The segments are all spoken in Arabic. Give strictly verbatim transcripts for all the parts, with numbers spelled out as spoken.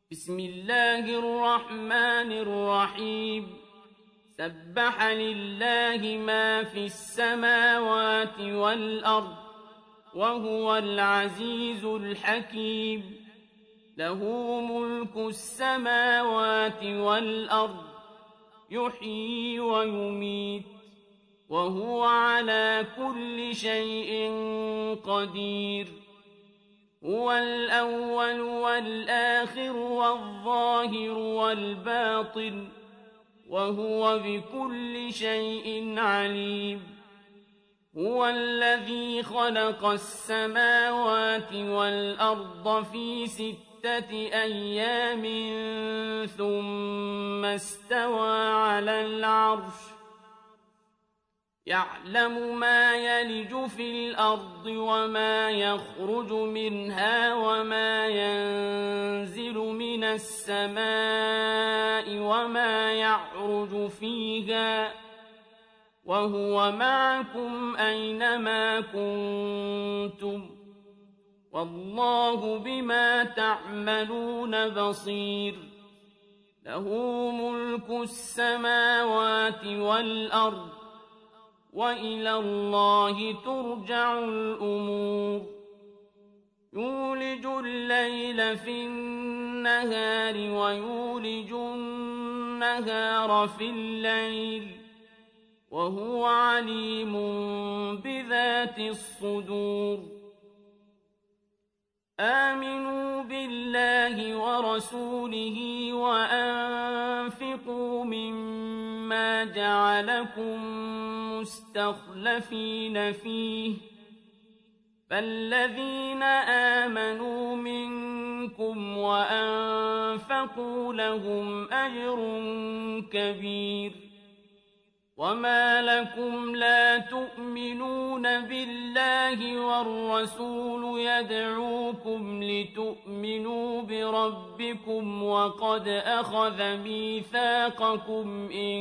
بسم الله الرحمن الرحيم سبح لله ما في السماوات والأرض وهو العزيز الحكيم له ملك السماوات والأرض يحيي ويميت وهو على كل شيء قدير هو الأول والآخر والظاهر والباطن وهو بكل شيء عليم هو الذي خلق السماوات والأرض في ستة أيام ثم استوى على العرش يعلم ما يلج في الأرض وما يخرج منها وما ينزل من السماء وما يعرج فيها وهو معكم أينما كنتم والله بما تعملون بصير له ملك السماوات والأرض وإلى الله ترجع الأمور يولج الليل في النهار ويولج النهار في الليل وهو عليم بذات الصدور آمنوا بالله ورسوله وأنفقوا مما جعلكم مستخلفين فيه فالذين آمنوا منكم وأنفقوا لهم أجر كبير وما لكم لا تؤمنون بالله والرسول يدعوكم لتؤمنوا بربكم وقد أخذ ميثاقكم إن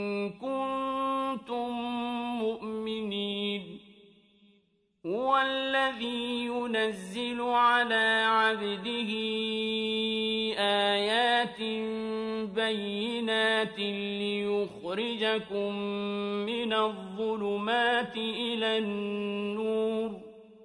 كنتم مؤمنين هو الذي ينزل على عبده آيات بينات ليخرجكم من الظلمات إلى النور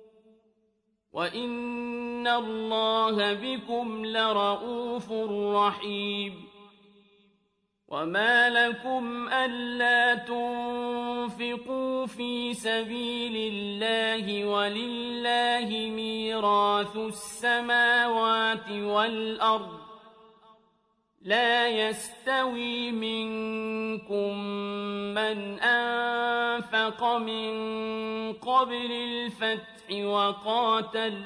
وإن الله بكم لرءوف رحيم وما لكم ألا تنفقوا في سبيل الله ولله ميراث السماوات والأرض لا يستوي منكم من أنفق من قبل الفتح وقاتل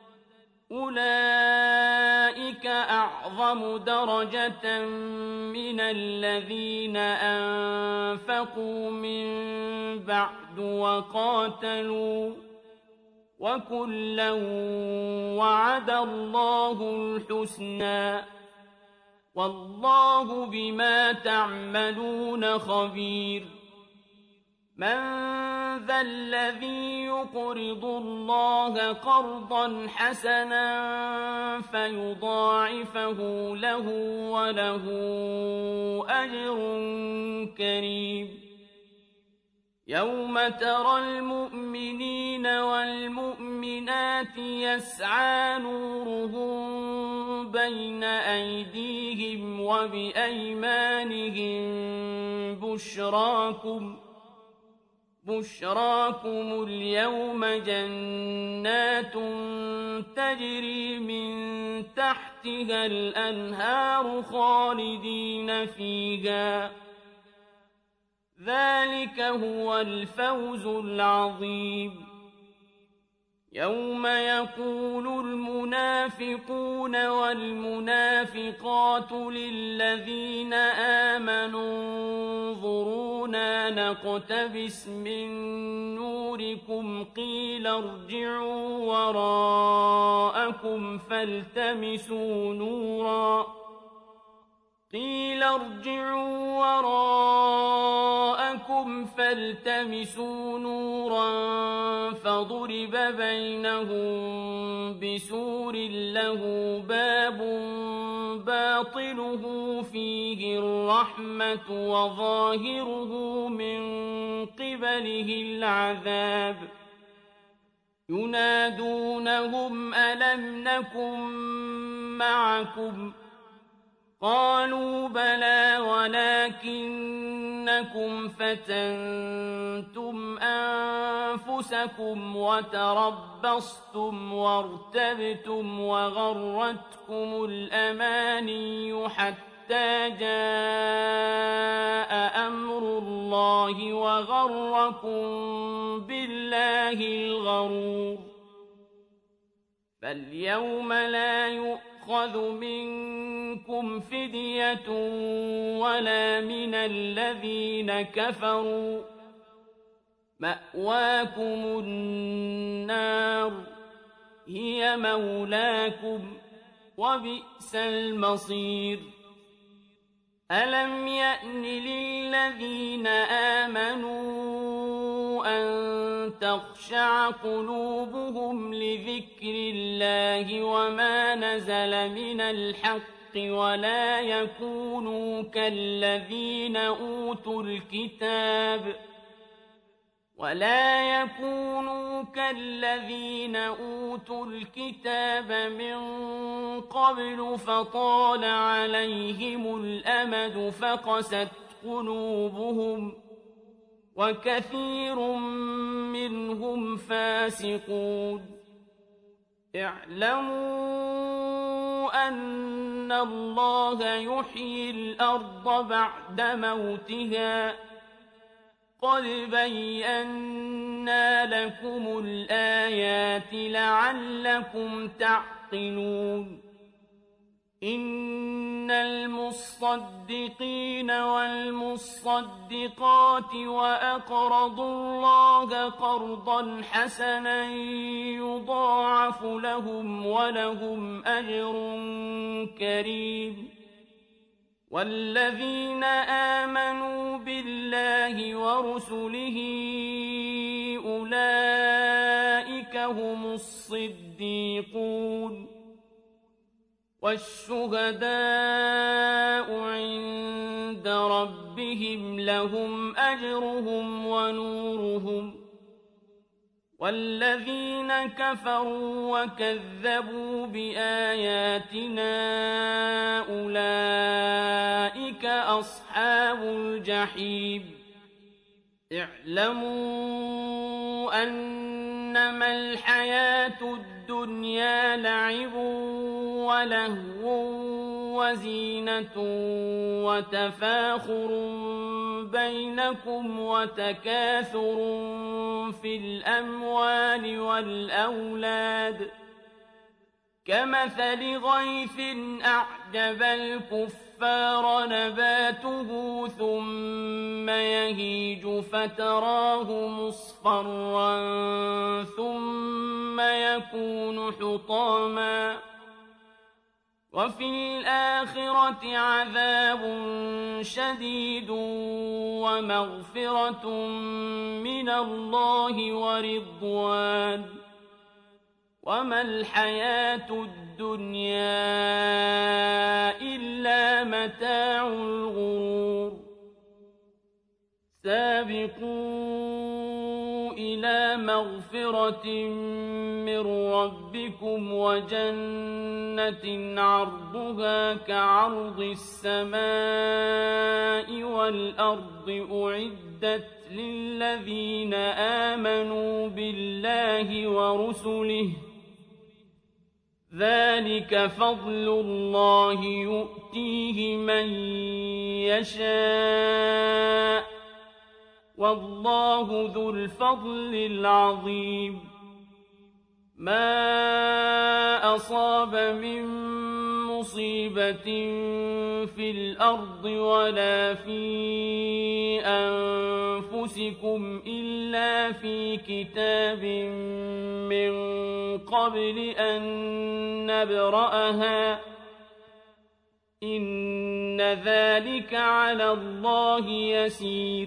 أولئك أعظم درجة من الذين أنفقوا من بعد وقاتلوا وكلا وعد الله الحسنى والله بما تعملون خبير من ذا الذي يقرض الله قرضا حسنا فيضاعفه له وله أجر كريم يوم ترى المؤمنين والمؤمنات يسعى نورهم بين أيديهم وبأيمانهم بشراكم بشراكم اليوم جنات تجري من تحتها الأنهار خالدين فيها ذلك هو الفوز العظيم يوم يقول المنافقون والمنافقات للذين آمنوا انظرونا نقتبس من نوركم قيل ارجعوا وراءكم فالتمسوا نورا قيل ارجعوا وراءكم فالتمسوا نورا فضرب بينهم بسور له باب باطنه فيه الرحمة وظاهره من قبله العذاب ينادونهم ألم نكن معكم قالوا بلى ولكنكم فتنتم أنفسكم وتربصتم وارتبتم وغرتكم الأماني حتى جاء أمر الله وغركم بالله الغرور فاليوم لا يؤخذ منكم فدية ولا من الذين كفروا مأواكم النار هي مولاكم وبئس المصير ألم يأن للذين آمنوا أن تخشع قلوبهم لذكر الله وما نزل من الحق ولا يكونوا كالذين أوتوا الكتاب ولا يكونوا كالذين أوتوا الكتاب من قبل فطال عليهم الأمد فقست قلوبهم وكثير منهم فاسقون اعلموا أن الله يحيي الأرض بعد موتها قد بينا لكم الآيات لعلكم تعقلون إن المصدقين والمصدقات وأقرضوا الله قرضا حسنا يضاعف لهم ولهم أجر كريم والذين آمنوا بالله ورسله أولئك هم الصديقون والشهداء عند ربهم لهم أجرهم ونورهم والذين كفروا وكذبوا بآياتنا أولئك أصحاب الجحيم اعلموا أنما الحياة الدنيا لعب ولهو وزينة وتفاخر بينكم وتكاثر في الأموال والأولاد كمثل غيث أعجب الكفار نباته ثم يهيج فتراه مصفرا ثم يكون حطاما وفي الآخرة عذاب شديد ومغفرة من الله ورضوان وما الحياة الدنيا إلا متاع الغرور سابقوا إلى مغفرة من ربكم وجنة عرضها كعرض السماء والأرض أعدت للذين آمنوا بالله ورسله ذلك فضل الله يؤتيه من يشاء والله ذو الفضل العظيم ما أصاب من مصيبة في الأرض ولا في أنفسكم إلا في كتاب من قبل أن نبرأها إن ذلك على الله يسير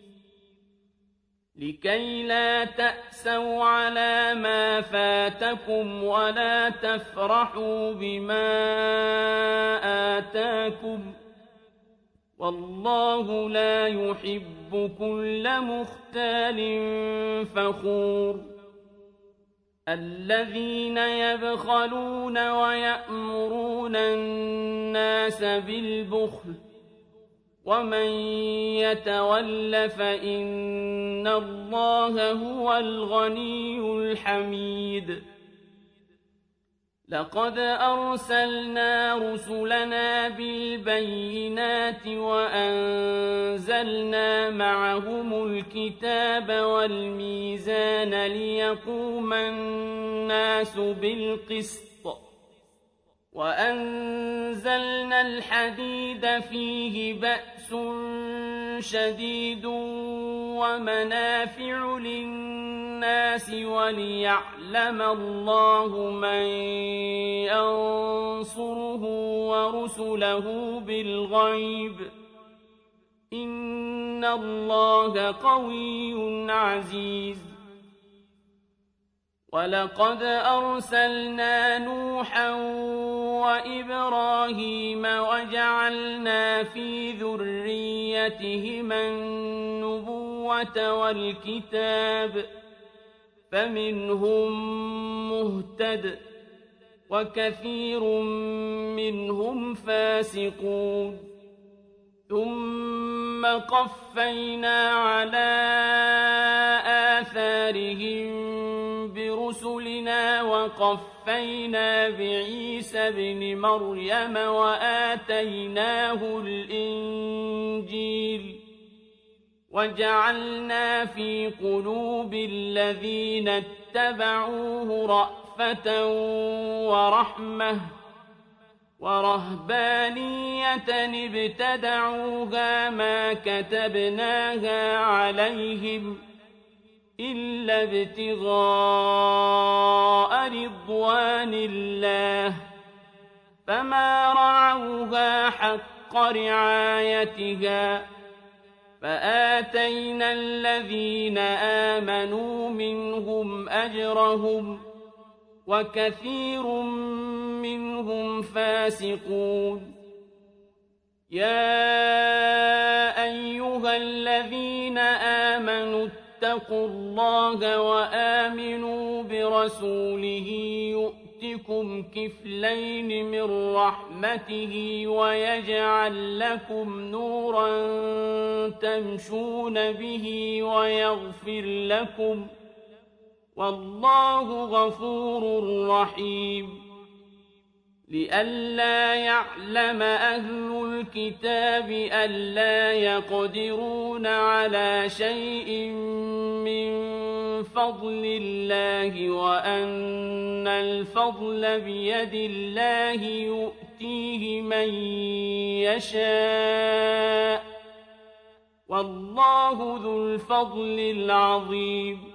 لكي لا تأسوا على ما فاتكم ولا تفرحوا بما آتاكم والله لا يحب كل مختال فخور الذين يبخلون ويأمرون الناس بالبخل ومن يتول فإن الله هو الغني الحميد لقد أرسلنا رسلنا بالبينات وأنزلنا معهم الكتاب والميزان ليقوم الناس بالقسط وأنزلنا الحديد فيه بأس شديد ومنافع للناس وليعلم الله من ينصره ورسله بالغيب إن الله قوي عزيز ولقد أرسلنا نوحا وإبراهيم وجعلنا في ذريتهما النبوة والكتاب فمنهم مهتد وكثير منهم فاسقون ثم قفينا على آثارهم برسلنا وقفينا بعيسى ابن مريم وآتيناه الإنجيل وجعلنا في قلوب الذين اتبعوه رأفة ورحمة ورهبانية ابتدعوها ما كتبناها عليهم إلا ابتغاء رضوان الله فما رعوها حق رعايتها فآتينا الذين آمنوا منهم أجرهم وكثير منهم فاسقون يا أيها الذين آمنوا اتقوا الله وآمنوا برسوله يؤتكم كفلين من رحمته ويجعل لكم نورا تمشون به ويغفر لكم والله غفور رحيم لئلا يعلم أهل الكتاب ألا يقدرون على شيء من فضل الله وأن الفضل بيد الله يؤتيه من يشاء والله ذو الفضل العظيم